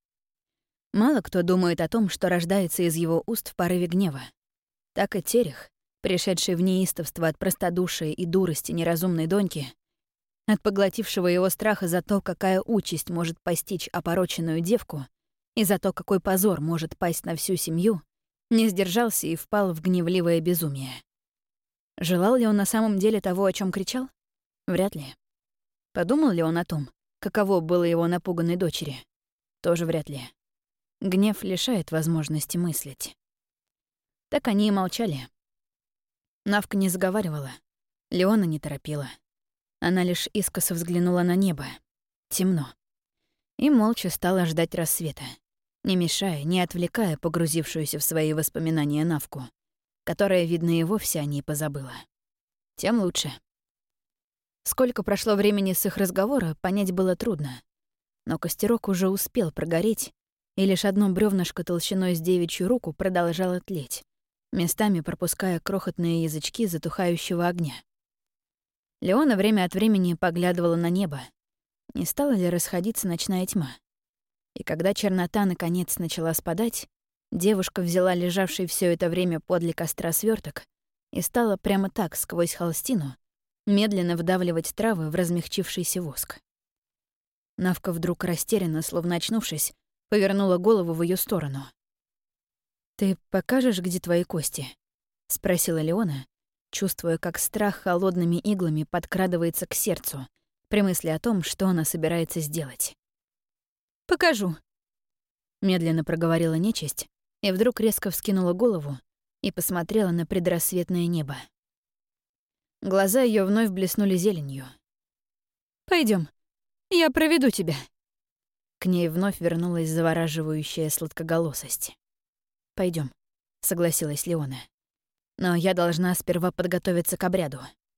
Мало кто думает о том, что рождается из его уст в порыве гнева. Так и Терех, пришедший в неистовство от простодушия и дурости неразумной доньки, от поглотившего его страха за то, какая участь может постичь опороченную девку, и за то, какой позор может пасть на всю семью, не сдержался и впал в гневливое безумие. Желал ли он на самом деле того, о чем кричал? Вряд ли. Подумал ли он о том, каково было его напуганной дочери? Тоже вряд ли. Гнев лишает возможности мыслить. Так они и молчали. Навка не заговаривала, Леона не торопила. Она лишь искоса взглянула на небо. Темно. И молча стала ждать рассвета, не мешая, не отвлекая погрузившуюся в свои воспоминания Навку, которая, видно, и вовсе о ней позабыла. Тем лучше. Сколько прошло времени с их разговора, понять было трудно. Но костерок уже успел прогореть, и лишь одно бревнышко толщиной с девичью руку продолжало тлеть, местами пропуская крохотные язычки затухающего огня. Леона время от времени поглядывала на небо. Не стала ли расходиться ночная тьма? И когда чернота наконец начала спадать, девушка взяла лежавший все это время подле костра сверток и стала прямо так, сквозь холстину, медленно вдавливать травы в размягчившийся воск. Навка вдруг растерянно, словно очнувшись, повернула голову в ее сторону. «Ты покажешь, где твои кости?» — спросила Леона, чувствуя, как страх холодными иглами подкрадывается к сердцу при мысли о том, что она собирается сделать. «Покажу», — медленно проговорила нечисть, и вдруг резко вскинула голову и посмотрела на предрассветное небо. Глаза ее вновь блеснули зеленью. Пойдем, я проведу тебя». К ней вновь вернулась завораживающая сладкоголосость. Пойдем, согласилась Леона. «Но я должна сперва подготовиться к обряду».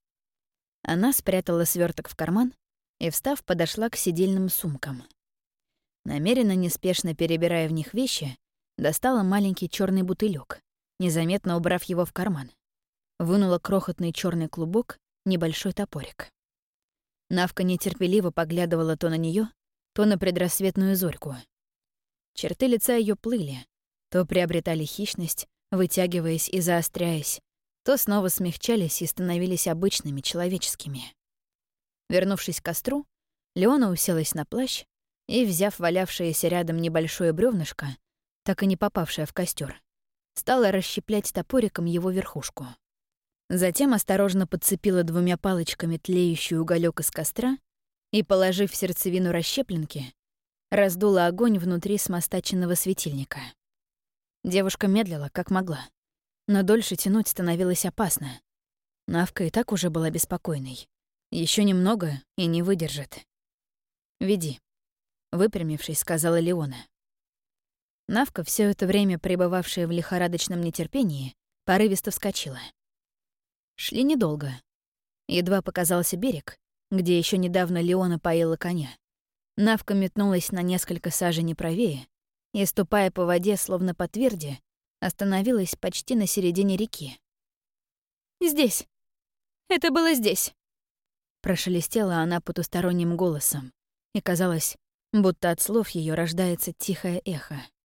Она спрятала сверток в карман и, встав, подошла к сидельным сумкам. Намеренно неспешно перебирая в них вещи, достала маленький черный бутылек, незаметно убрав его в карман. Вынула крохотный черный клубок, небольшой топорик. Навка нетерпеливо поглядывала то на нее, то на предрассветную зорьку. Черты лица ее плыли, то приобретали хищность, вытягиваясь и заостряясь, то снова смягчались и становились обычными, человеческими. Вернувшись к костру, Леона уселась на плащ и, взяв валявшееся рядом небольшое бревнышко, так и не попавшее в костер, стала расщеплять топориком его верхушку. Затем осторожно подцепила двумя палочками тлеющий уголек из костра и, положив в сердцевину расщепленки, раздула огонь внутри смостаченного светильника. Девушка медлила, как могла, но дольше тянуть становилось опасно. Навка и так уже была беспокойной. Еще немного и не выдержит. «Веди», — выпрямившись, сказала Леона. Навка, все это время пребывавшая в лихорадочном нетерпении, порывисто вскочила. Шли недолго. Едва показался берег, где еще недавно Леона поила коня. Навка метнулась на несколько саженей правее и, ступая по воде, словно по тверди, остановилась почти на середине реки. «Здесь. Это было здесь», — прошелестела она потусторонним голосом, и казалось, будто от слов ее рождается тихое эхо.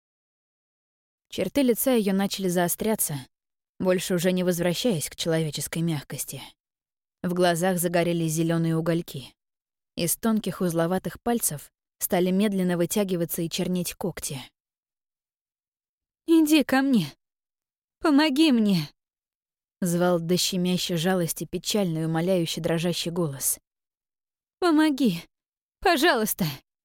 Черты лица ее начали заостряться, больше уже не возвращаясь к человеческой мягкости. В глазах загорелись зеленые угольки. Из тонких узловатых пальцев стали медленно вытягиваться и чернеть когти. «Иди ко мне! Помоги мне!» — звал до щемящей жалости печальный, умоляющий, дрожащий голос. «Помоги! Пожалуйста!»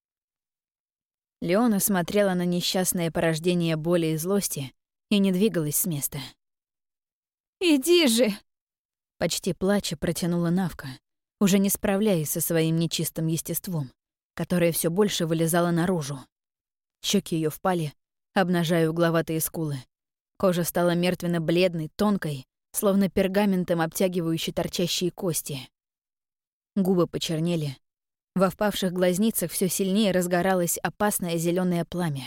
Леона смотрела на несчастное порождение боли и злости и не двигалась с места. «Иди же!» — почти плача протянула Навка, уже не справляясь со своим нечистым естеством, которая все больше вылезала наружу. Щеки ее впали, обнажая угловатые скулы. Кожа стала мертвенно-бледной, тонкой, словно пергаментом обтягивающей торчащие кости. Губы почернели. Во впавших глазницах все сильнее разгоралось опасное зеленое пламя.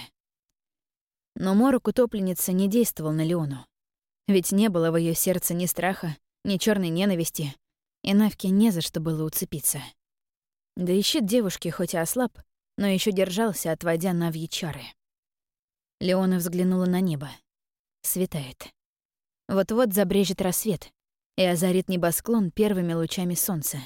Но морок утопленницы не действовал на Леону. Ведь не было в ее сердце ни страха, ни черной ненависти, и Навке не за что было уцепиться. Да и щит девушки хоть и ослаб, но еще держался, отводя навьи чары. Леона взглянула на небо. Светает. Вот-вот забрежет рассвет и озарит небосклон первыми лучами солнца.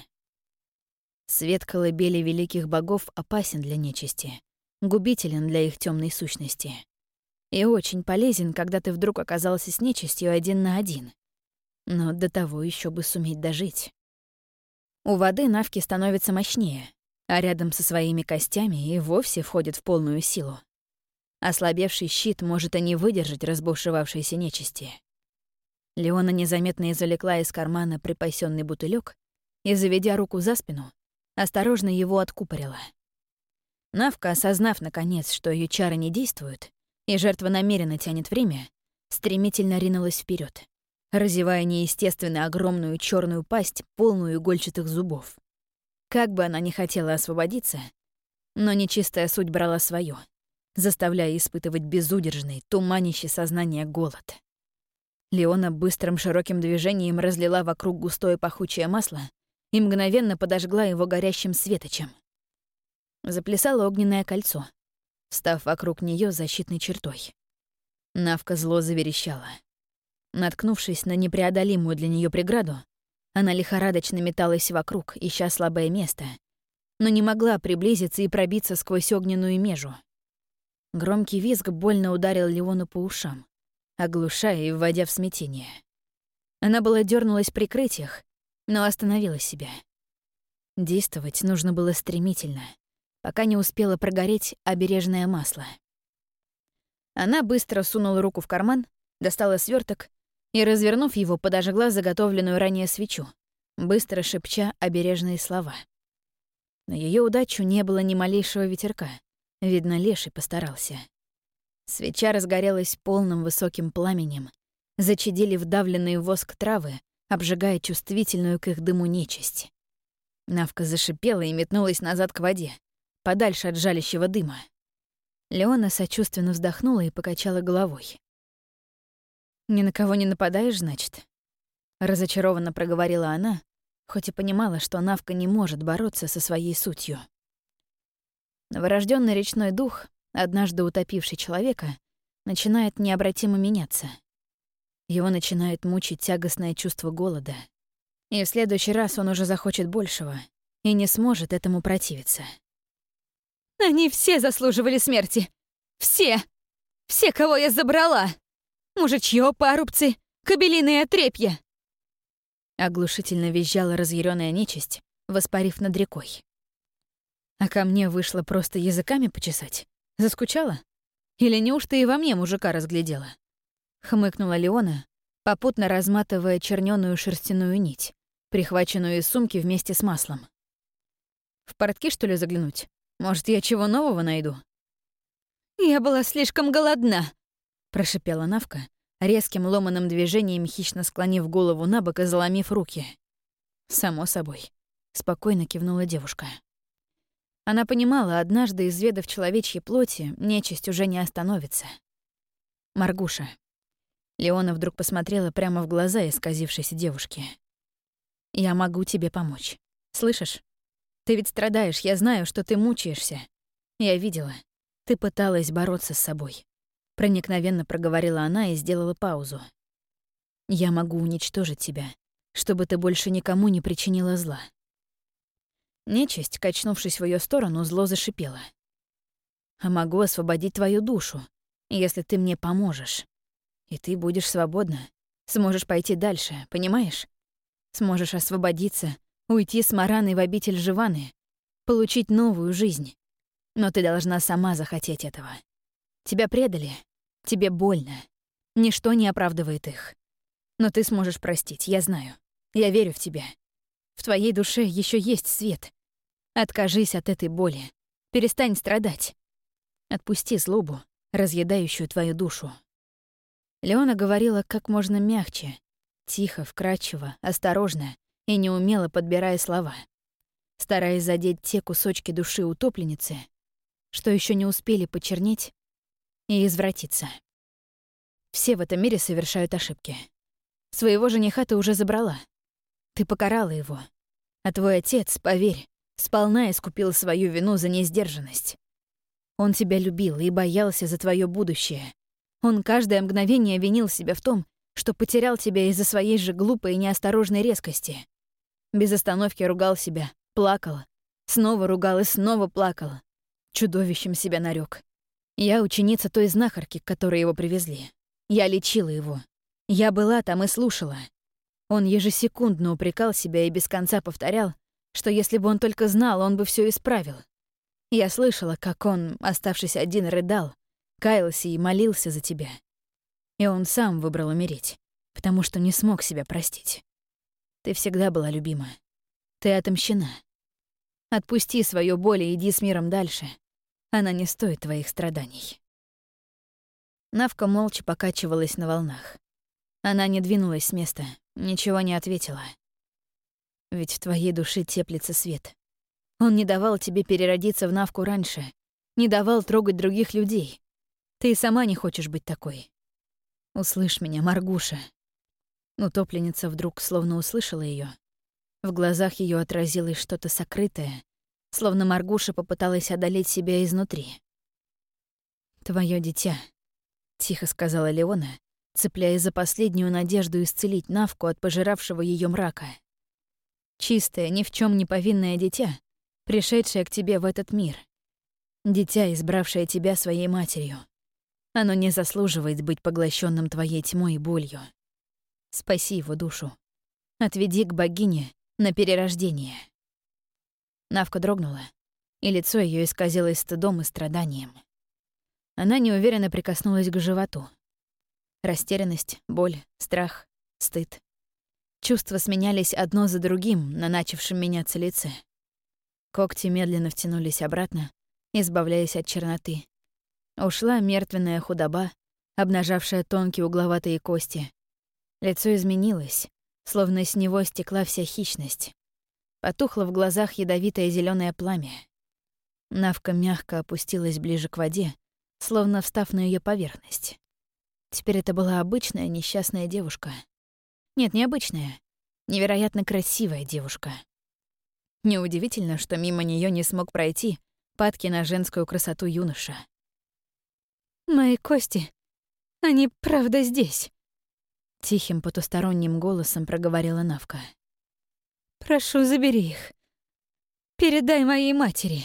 Свет колыбели великих богов опасен для нечисти, губителен для их темной сущности. И очень полезен, когда ты вдруг оказался с нечистью один на один. Но до того еще бы суметь дожить. У воды навки становятся мощнее, а рядом со своими костями и вовсе входят в полную силу. Ослабевший щит может и не выдержать разбушевавшейся нечисти. Леона незаметно извлекла из кармана припасенный бутылек и, заведя руку за спину, осторожно его откупорила. Навка, осознав, наконец, что ее чары не действуют, и жертва намеренно тянет время, стремительно ринулась вперед, разевая неестественно огромную черную пасть, полную игольчатых зубов. Как бы она ни хотела освободиться, но нечистая суть брала свое, заставляя испытывать безудержный, туманящий сознание голод. Леона быстрым широким движением разлила вокруг густое пахучее масло и мгновенно подожгла его горящим светочем. Заплясало огненное кольцо, встав вокруг нее защитной чертой. Навка зло заверещала. Наткнувшись на непреодолимую для нее преграду, она лихорадочно металась вокруг, ища слабое место, но не могла приблизиться и пробиться сквозь огненную межу. Громкий визг больно ударил Леону по ушам, оглушая и вводя в смятение. Она была дернулась в прикрытиях, но остановила себя. Действовать нужно было стремительно, пока не успела прогореть обережное масло. Она быстро сунула руку в карман, достала сверток и, развернув его, подожгла заготовленную ранее свечу, быстро шепча обережные слова. На ее удачу не было ни малейшего ветерка. Видно, леший постарался. Свеча разгорелась полным высоким пламенем, зачадили вдавленные в воск травы, обжигая чувствительную к их дыму нечисть. Навка зашипела и метнулась назад к воде, подальше от жалящего дыма. Леона сочувственно вздохнула и покачала головой. «Ни на кого не нападаешь, значит?» Разочарованно проговорила она, хоть и понимала, что Навка не может бороться со своей сутью. Новорожденный речной дух, однажды утопивший человека, начинает необратимо меняться. Его начинает мучить тягостное чувство голода. И в следующий раз он уже захочет большего и не сможет этому противиться. «Они все заслуживали смерти! Все! Все, кого я забрала! Мужичьё, парубцы, кобелиные отрепья!» Оглушительно визжала разъярённая нечисть, воспарив над рекой. А ко мне вышло просто языками почесать? Заскучала? Или неужто и во мне мужика разглядела? Хмыкнула Леона, попутно разматывая чернёную шерстяную нить, прихваченную из сумки вместе с маслом. В портки, что ли, заглянуть? Может, я чего нового найду? «Я была слишком голодна», — прошипела Навка, резким ломаным движением хищно склонив голову на бок и заломив руки. «Само собой», — спокойно кивнула девушка. Она понимала, однажды, изведав человечьей плоти, нечисть уже не остановится. «Маргуша». Леона вдруг посмотрела прямо в глаза исказившейся девушки. «Я могу тебе помочь. Слышишь? Ты ведь страдаешь, я знаю, что ты мучаешься. Я видела. Ты пыталась бороться с собой». Проникновенно проговорила она и сделала паузу. «Я могу уничтожить тебя, чтобы ты больше никому не причинила зла». Нечисть, качнувшись в ее сторону, зло зашипела. «А могу освободить твою душу, если ты мне поможешь. И ты будешь свободна, сможешь пойти дальше, понимаешь? Сможешь освободиться, уйти с Мараной в обитель Живаны, получить новую жизнь. Но ты должна сама захотеть этого. Тебя предали, тебе больно. Ничто не оправдывает их. Но ты сможешь простить, я знаю. Я верю в тебя. В твоей душе еще есть свет. Откажись от этой боли. Перестань страдать. Отпусти злобу, разъедающую твою душу. Леона говорила как можно мягче, тихо, вкрадчиво, осторожно и неумело подбирая слова, стараясь задеть те кусочки души утопленницы, что еще не успели почернеть и извратиться. Все в этом мире совершают ошибки. Своего жениха ты уже забрала. Ты покарала его. А твой отец, поверь, сполна искупил свою вину за несдержанность. Он тебя любил и боялся за твое будущее. Он каждое мгновение винил себя в том, что потерял тебя из-за своей же глупой и неосторожной резкости. Без остановки ругал себя, плакал, снова ругал и снова плакал. Чудовищем себя нарек. Я ученица той знахарки, к которой его привезли. Я лечила его. Я была там и слушала. Он ежесекундно упрекал себя и без конца повторял, что если бы он только знал, он бы все исправил. Я слышала, как он, оставшись один, рыдал, каялся и молился за тебя. И он сам выбрал умереть, потому что не смог себя простить. Ты всегда была любима. Ты отомщена. Отпусти свою боль и иди с миром дальше. Она не стоит твоих страданий. Навка молча покачивалась на волнах. Она не двинулась с места, ничего не ответила. Ведь в твоей душе теплится свет. Он не давал тебе переродиться в Навку раньше, не давал трогать других людей. Ты и сама не хочешь быть такой. Услышь меня, Маргуша. Утопленница вдруг словно услышала ее. В глазах ее отразилось что-то сокрытое, словно Маргуша попыталась одолеть себя изнутри. «Твое дитя», — тихо сказала Леона, цепляясь за последнюю надежду исцелить Навку от пожиравшего ее мрака. «Чистое, ни в чем не повинное дитя, пришедшее к тебе в этот мир. Дитя, избравшее тебя своей матерью. Оно не заслуживает быть поглощенным твоей тьмой и болью. Спаси его душу. Отведи к богине на перерождение». Навка дрогнула, и лицо ее исказилось стыдом и страданием. Она неуверенно прикоснулась к животу. Растерянность, боль, страх, стыд. Чувства сменялись одно за другим на начавшем меняться лице. Когти медленно втянулись обратно, избавляясь от черноты. Ушла мертвенная худоба, обнажавшая тонкие угловатые кости. Лицо изменилось, словно с него стекла вся хищность. Потухло в глазах ядовитое зеленое пламя. Навка мягко опустилась ближе к воде, словно встав на ее поверхность. Теперь это была обычная несчастная девушка. Нет, необычная, невероятно красивая девушка. Неудивительно, что мимо нее не смог пройти падки на женскую красоту юноша. «Мои кости, они правда здесь?» Тихим потусторонним голосом проговорила Навка. «Прошу, забери их. Передай моей матери».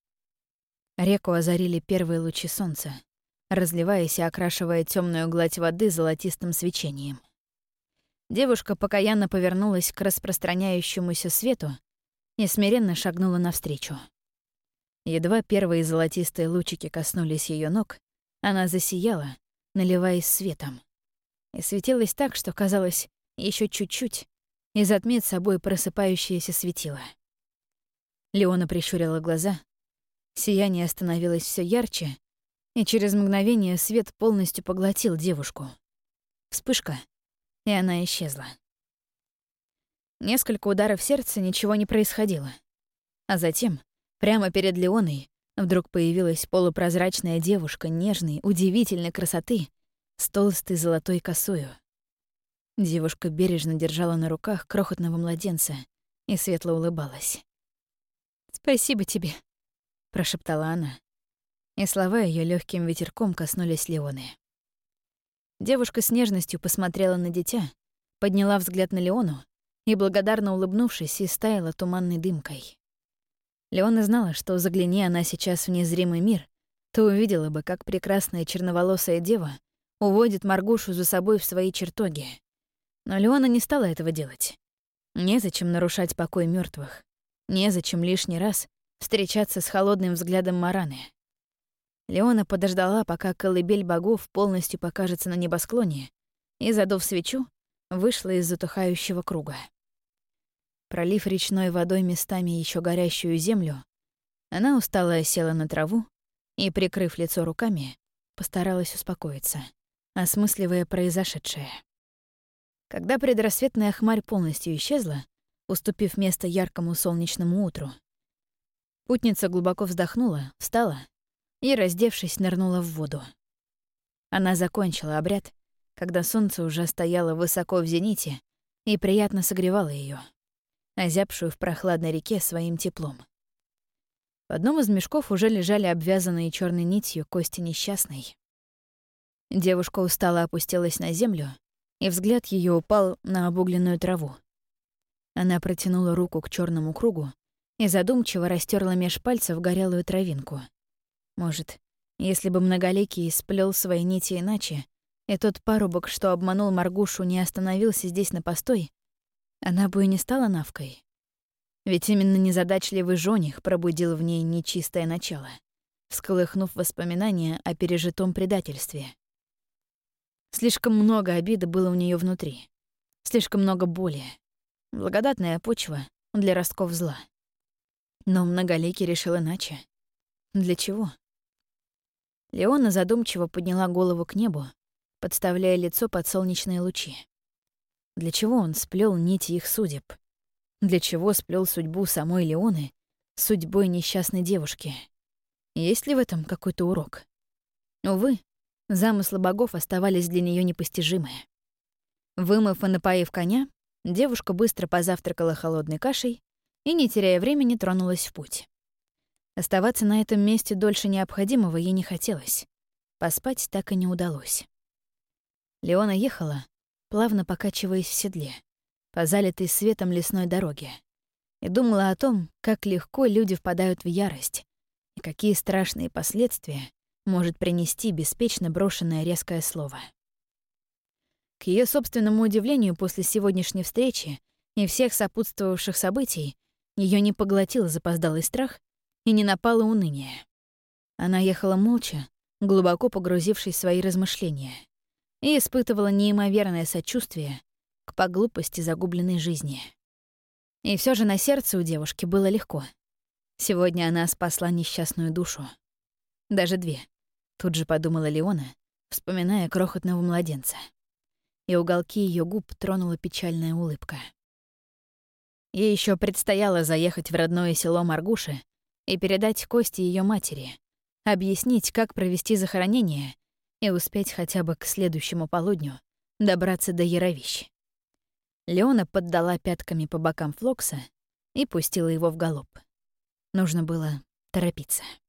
Реку озарили первые лучи солнца, разливаясь и окрашивая темную гладь воды золотистым свечением. Девушка покаянно повернулась к распространяющемуся свету и смиренно шагнула навстречу. Едва первые золотистые лучики коснулись ее ног, она засияла, наливаясь светом. И светилась так, что казалось, еще чуть-чуть, и затмит собой просыпающееся светило. Леона прищурила глаза, сияние становилось все ярче, и через мгновение свет полностью поглотил девушку. Вспышка, и она исчезла. Несколько ударов сердца, ничего не происходило. А затем, прямо перед Леоной, вдруг появилась полупрозрачная девушка нежной, удивительной красоты с толстой золотой косою. Девушка бережно держала на руках крохотного младенца и светло улыбалась. «Спасибо тебе», — прошептала она. И слова ее легким ветерком коснулись Леоны. Девушка с нежностью посмотрела на дитя, подняла взгляд на Леону и, благодарно улыбнувшись, истаяла туманной дымкой. Леона знала, что загляни она сейчас в незримый мир, то увидела бы, как прекрасная черноволосая дева уводит Маргушу за собой в свои чертоги. Но Леона не стала этого делать. Незачем нарушать покой мертвых, незачем лишний раз встречаться с холодным взглядом Мараны. Леона подождала, пока колыбель богов полностью покажется на небосклоне, и, задув свечу, вышла из затухающего круга. Пролив речной водой местами еще горящую землю, Она устало села на траву и, прикрыв лицо руками, постаралась успокоиться, осмысливая произошедшее. Когда предрассветная хмарь полностью исчезла, уступив место яркому солнечному утру, путница глубоко вздохнула, встала и, раздевшись, нырнула в воду. Она закончила обряд, когда солнце уже стояло высоко в зените и приятно согревало ее, озябшую в прохладной реке своим теплом. В одном из мешков уже лежали обвязанные черной нитью кости несчастной. Девушка устало опустилась на землю, и взгляд ее упал на обугленную траву. Она протянула руку к черному кругу и задумчиво растерла меж пальцев горелую травинку. Может, если бы Многоликий сплел свои нити иначе, и тот парубок, что обманул Маргушу, не остановился здесь на постой, она бы и не стала Навкой. Ведь именно незадачливый жених пробудил в ней нечистое начало, всколыхнув воспоминания о пережитом предательстве. Слишком много обиды было у нее внутри, слишком много боли. Благодатная почва для ростков зла. Но Многоликий решил иначе. Для чего? Леона задумчиво подняла голову к небу, подставляя лицо под солнечные лучи. Для чего он сплел нити их судеб? Для чего сплел судьбу самой Леоны с судьбой несчастной девушки? Есть ли в этом какой-то урок? Увы, замыслы богов оставались для нее непостижимы. Вымыв и напоив коня, девушка быстро позавтракала холодной кашей и, не теряя времени, тронулась в путь. Оставаться на этом месте дольше необходимого ей не хотелось. Поспать так и не удалось. Леона ехала, плавно покачиваясь в седле, по залитой светом лесной дороге, и думала о том, как легко люди впадают в ярость и какие страшные последствия может принести беспечно брошенное резкое слово. К ее собственному удивлению, после сегодняшней встречи и всех сопутствовавших событий ее не поглотил запоздалый страх и не напало уныние. Она ехала молча, глубоко погрузившись в свои размышления, и испытывала неимоверное сочувствие к поглупости загубленной жизни. И все же на сердце у девушки было легко. Сегодня она спасла несчастную душу. Даже две, тут же подумала Леона, вспоминая крохотного младенца. И уголки ее губ тронула печальная улыбка. Ей еще предстояло заехать в родное село Маргуши и передать кости ее матери, объяснить, как провести захоронение и успеть хотя бы к следующему полудню добраться до Яровищ. Леона поддала пятками по бокам Флокса и пустила его в галоп. Нужно было торопиться.